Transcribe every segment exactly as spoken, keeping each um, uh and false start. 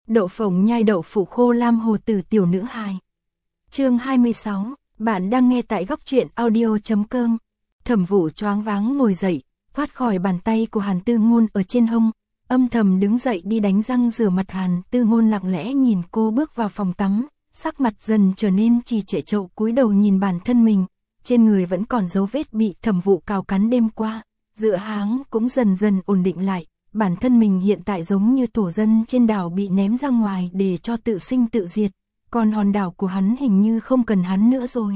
Đậu phộng nhai đậu phụ khô lam hồ tử tiểu nữ hài. Chương hai mươi sáu, bạn đang nghe tại góc truyện audio chấm com. Thẩm Vũ choáng váng ngồi dậy, thoát khỏi bàn tay của Hàn Tư Ngôn ở trên hông, âm thầm đứng dậy đi đánh răng rửa mặt. Hàn Tư Ngôn lặng lẽ nhìn cô bước vào phòng tắm, sắc mặt dần trở nên trì trệ, chậu cúi đầu nhìn bản thân mình, trên người vẫn còn dấu vết bị Thẩm Vũ cào cắn đêm qua, dựa háng cũng dần dần ổn định lại. Bản thân mình hiện tại giống như thổ dân trên đảo bị ném ra ngoài để cho tự sinh tự diệt, còn hòn đảo của hắn hình như không cần hắn nữa rồi.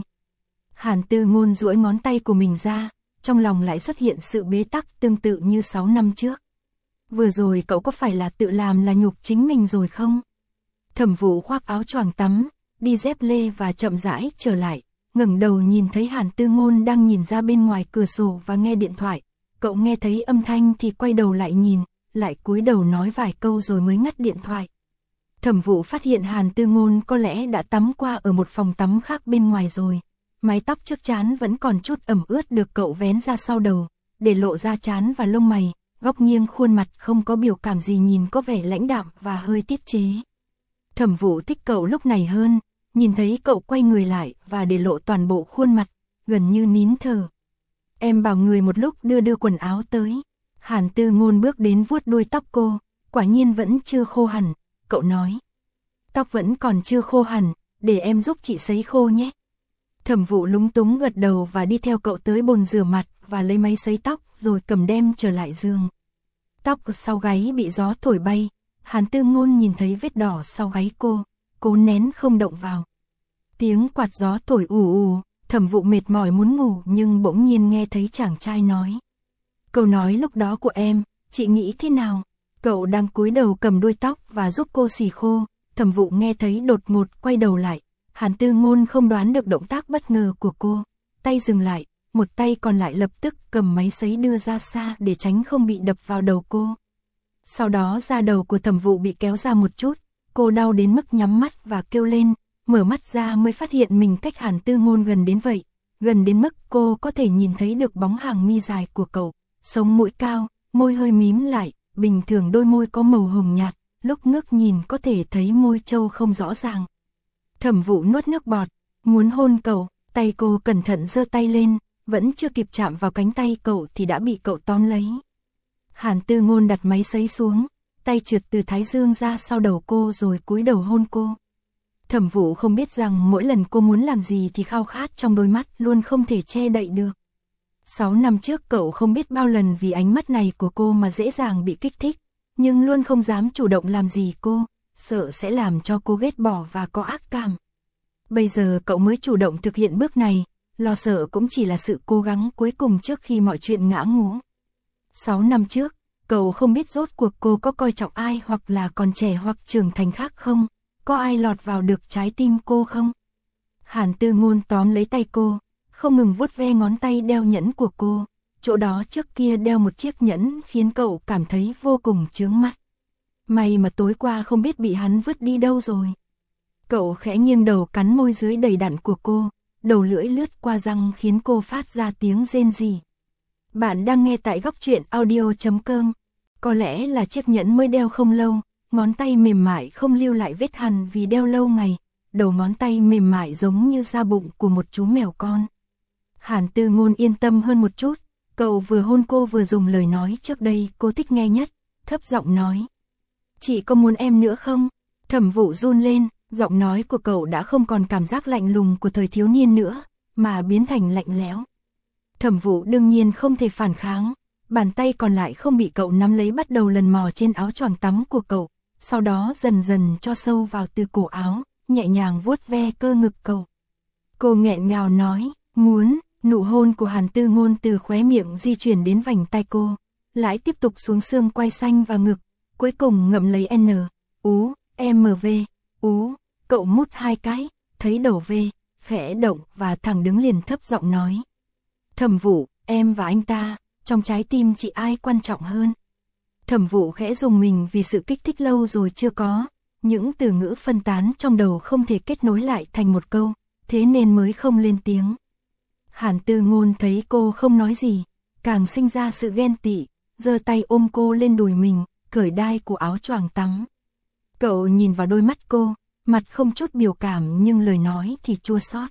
Hàn Tư Ngôn duỗi ngón tay của mình ra, trong lòng lại xuất hiện sự bế tắc tương tự như sáu năm trước. Vừa rồi cậu có phải là tự làm là nhục chính mình rồi không? Thẩm Vũ khoác áo choàng tắm, đi dép lê và chậm rãi trở lại, ngẩng đầu nhìn thấy Hàn Tư Ngôn đang nhìn ra bên ngoài cửa sổ và nghe điện thoại. Cậu nghe thấy âm thanh thì quay đầu lại nhìn, lại cúi đầu nói vài câu rồi mới ngắt điện thoại. Thẩm Vũ phát hiện Hàn Tư Ngôn có lẽ đã tắm qua ở một phòng tắm khác bên ngoài rồi. Mái tóc trước trán vẫn còn chút ẩm ướt được cậu vén ra sau đầu, để lộ ra trán và lông mày, góc nghiêng khuôn mặt không có biểu cảm gì, nhìn có vẻ lãnh đạm và hơi tiết chế. Thẩm Vũ thích cậu lúc này hơn, nhìn thấy cậu quay người lại và để lộ toàn bộ khuôn mặt, gần như nín thở. Em bảo người một lúc đưa đưa quần áo tới. Hàn Tư Ngôn bước đến vuốt đuôi tóc cô, quả nhiên vẫn chưa khô hẳn, cậu nói. Tóc vẫn còn chưa khô hẳn, để em giúp chị sấy khô nhé. Thẩm Vũ lúng túng gật đầu và đi theo cậu tới bồn rửa mặt và lấy máy sấy tóc rồi cầm đem trở lại giường. Tóc sau gáy bị gió thổi bay, Hàn Tư Ngôn nhìn thấy vết đỏ sau gáy cô, cố nén không động vào. Tiếng quạt gió thổi ù ù. Thẩm Vũ mệt mỏi muốn ngủ nhưng bỗng nhiên nghe thấy chàng trai nói. Câu nói lúc đó của em, chị nghĩ thế nào? Cậu đang cúi đầu cầm đuôi tóc và giúp cô xì khô. Thẩm Vũ nghe thấy đột ngột quay đầu lại. Hàn Tư Ngôn không đoán được động tác bất ngờ của cô. Tay dừng lại, một tay còn lại lập tức cầm máy sấy đưa ra xa để tránh không bị đập vào đầu cô. Sau đó da đầu của Thẩm Vũ bị kéo ra một chút. Cô đau đến mức nhắm mắt và kêu lên. Mở mắt ra mới phát hiện mình cách Hàn Tư Ngôn gần đến vậy, gần đến mức cô có thể nhìn thấy được bóng hàng mi dài của cậu, sống mũi cao, môi hơi mím lại, bình thường đôi môi có màu hồng nhạt, lúc ngước nhìn có thể thấy môi trâu không rõ ràng. Thẩm Vũ nuốt nước bọt, muốn hôn cậu, tay cô cẩn thận giơ tay lên, vẫn chưa kịp chạm vào cánh tay cậu thì đã bị cậu tóm lấy. Hàn Tư Ngôn đặt máy sấy xuống, tay trượt từ thái dương ra sau đầu cô rồi cúi đầu hôn cô. Thẩm Vũ không biết rằng mỗi lần cô muốn làm gì thì khao khát trong đôi mắt luôn không thể che đậy được. Sáu năm trước cậu không biết bao lần vì ánh mắt này của cô mà dễ dàng bị kích thích, nhưng luôn không dám chủ động làm gì cô, sợ sẽ làm cho cô ghét bỏ và có ác cảm. Bây giờ cậu mới chủ động thực hiện bước này, lo sợ cũng chỉ là sự cố gắng cuối cùng trước khi mọi chuyện ngã ngũ. Sáu năm trước, cậu không biết rốt cuộc cô có coi trọng ai hoặc là còn trẻ hoặc trưởng thành khác không? Có ai lọt vào được trái tim cô không? Hàn Tư Ngôn tóm lấy tay cô, không ngừng vuốt ve ngón tay đeo nhẫn của cô. Chỗ đó trước kia đeo một chiếc nhẫn khiến cậu cảm thấy vô cùng chướng mắt. May mà tối qua không biết bị hắn vứt đi đâu rồi. Cậu khẽ nghiêng đầu cắn môi dưới đầy đặn của cô, đầu lưỡi lướt qua răng khiến cô phát ra tiếng rên rỉ. Bạn đang nghe tại góc truyện audio chấm com. Có lẽ là chiếc nhẫn mới đeo không lâu. Ngón tay mềm mại không lưu lại vết hằn vì đeo lâu ngày, đầu ngón tay mềm mại giống như da bụng của một chú mèo con. Hàn Tư Ngôn yên tâm hơn một chút, cậu vừa hôn cô vừa dùng lời nói trước đây cô thích nghe nhất, thấp giọng nói. Chị có muốn em nữa không? Thẩm Vũ run lên, giọng nói của cậu đã không còn cảm giác lạnh lùng của thời thiếu niên nữa, mà biến thành lạnh lẽo. Thẩm Vũ đương nhiên không thể phản kháng, bàn tay còn lại không bị cậu nắm lấy bắt đầu lần mò trên áo choàng tắm của cậu. Sau đó dần dần cho sâu vào từ cổ áo, nhẹ nhàng vuốt ve cơ ngực cậu. Cô nghẹn ngào nói, muốn, nụ hôn của Hàn Tư Ngôn từ khóe miệng di chuyển đến vành tai cô, lại tiếp tục xuống xương quai xanh và ngực, cuối cùng ngậm lấy N, ú, M V, ú, cậu mút hai cái, thấy đầu V, khẽ động và thẳng đứng liền thấp giọng nói. Thẩm Vũ, em và anh ta, trong trái tim chị ai quan trọng hơn? Thẩm Vũ khẽ dùng mình vì sự kích thích lâu rồi chưa có, những từ ngữ phân tán trong đầu không thể kết nối lại thành một câu, thế nên mới không lên tiếng. Hàn Tư Ngôn thấy cô không nói gì, càng sinh ra sự ghen tị, giơ tay ôm cô lên đùi mình, cởi đai của áo choàng tắm. Cậu nhìn vào đôi mắt cô, mặt không chút biểu cảm nhưng lời nói thì chua xót.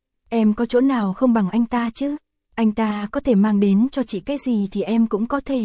Em có chỗ nào không bằng anh ta chứ? Anh ta có thể mang đến cho chị cái gì thì em cũng có thể.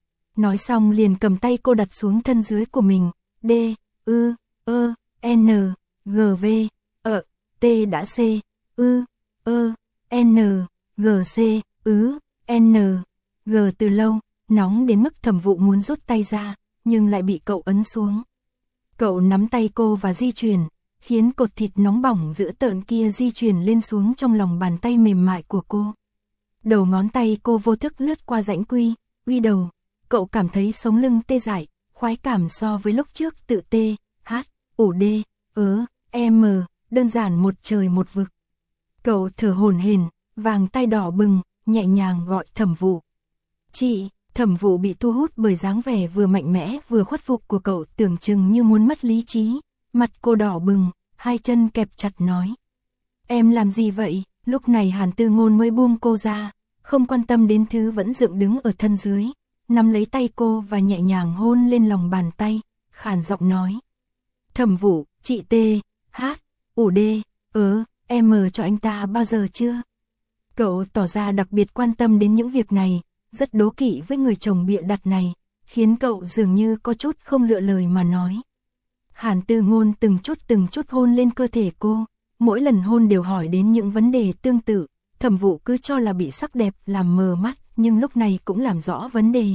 Nói xong liền cầm tay cô đặt xuống thân dưới của mình. D, ư, ơ, n, g, v, ờ, t đã c, ư, ơ, n, g, c, ứ, n, g từ lâu, nóng đến mức Thẩm Vụ muốn rút tay ra, nhưng lại bị cậu ấn xuống. Cậu nắm tay cô và di chuyển, khiến cột thịt nóng bỏng dữ tợn kia di chuyển lên xuống trong lòng bàn tay mềm mại của cô. Đầu ngón tay cô vô thức lướt qua rãnh quy, quy đầu, cậu cảm thấy sống lưng tê dại, khoái cảm so với lúc trước tự tê, hát, ủ đê, ớ, em, đơn giản một trời một vực. Cậu thở hổn hển, vàng tay đỏ bừng, nhẹ nhàng gọi Thẩm Vụ. Chị, Thẩm Vụ bị thu hút bởi dáng vẻ vừa mạnh mẽ vừa khuất phục của cậu, tưởng chừng như muốn mất lý trí, mặt cô đỏ bừng, hai chân kẹp chặt nói. Em làm gì vậy? Lúc này Hàn Tư Ngôn mới buông cô ra, không quan tâm đến thứ vẫn dựng đứng ở thân dưới, nắm lấy tay cô và nhẹ nhàng hôn lên lòng bàn tay, khàn giọng nói. Thẩm Vụ, chị tê, hát, ủ đê, ớ, em cho anh ta bao giờ chưa? Cậu tỏ ra đặc biệt quan tâm đến những việc này, rất đố kỵ với người chồng bịa đặt này, khiến cậu dường như có chút không lựa lời mà nói. Hàn Tư Ngôn từng chút từng chút hôn lên cơ thể cô, mỗi lần hôn đều hỏi đến những vấn đề tương tự, Thẩm Vụ cứ cho là bị sắc đẹp làm mờ mắt, nhưng lúc này cũng làm rõ vấn đề.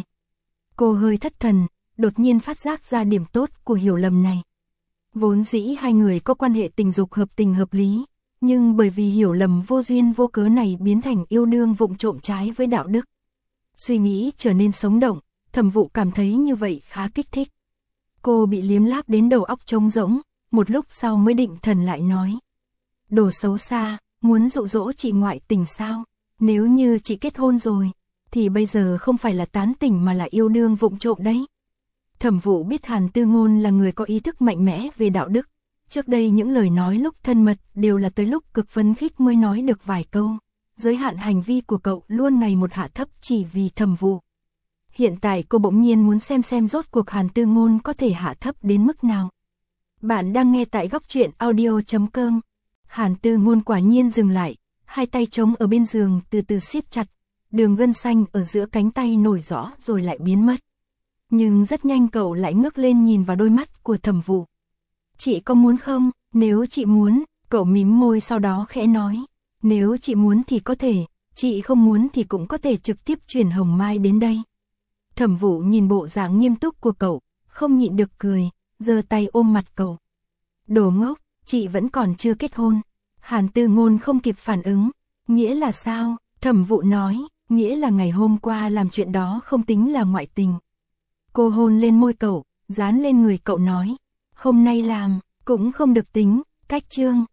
Cô hơi thất thần, đột nhiên phát giác ra điểm tốt của hiểu lầm này. Vốn dĩ hai người có quan hệ tình dục hợp tình hợp lý, nhưng bởi vì hiểu lầm vô duyên vô cớ này biến thành yêu đương vụng trộm trái với đạo đức. Suy nghĩ trở nên sống động, Thẩm Vụ cảm thấy như vậy khá kích thích. Cô bị liếm láp đến đầu óc trống rỗng, một lúc sau mới định thần lại nói. Đồ xấu xa, muốn dụ dỗ chị ngoại tình sao? Nếu như chị kết hôn rồi, thì bây giờ không phải là tán tỉnh mà là yêu đương vụng trộm đấy. Thẩm Vụ biết Hàn Tư Ngôn là người có ý thức mạnh mẽ về đạo đức. Trước đây những lời nói lúc thân mật đều là tới lúc cực phấn khích mới nói được vài câu. Giới hạn hành vi của cậu luôn ngày một hạ thấp chỉ vì Thẩm Vụ. Hiện tại cô bỗng nhiên muốn xem xem rốt cuộc Hàn Tư Ngôn có thể hạ thấp đến mức nào. Bạn đang nghe tại góc truyện audio chấm com. Hàn Tư Ngôn quả nhiên dừng lại, hai tay trống ở bên giường từ từ siết chặt, đường gân xanh ở giữa cánh tay nổi rõ rồi lại biến mất. Nhưng rất nhanh cậu lại ngước lên nhìn vào đôi mắt của Thẩm Vụ. Chị có muốn không? Nếu chị muốn, cậu mím môi sau đó khẽ nói. Nếu chị muốn thì có thể, chị không muốn thì cũng có thể trực tiếp chuyển Hồng Mai đến đây. Thẩm Vụ nhìn bộ dạng nghiêm túc của cậu, không nhịn được cười, giơ tay ôm mặt cậu. Đồ ngốc, chị vẫn còn chưa kết hôn. Hàn Tư Ngôn không kịp phản ứng. Nghĩa là sao? Thẩm Vụ nói, nghĩa là ngày hôm qua làm chuyện đó không tính là ngoại tình. Cô hôn lên môi cậu, dán lên người cậu nói. Hôm nay làm, cũng không được tính, cách chương.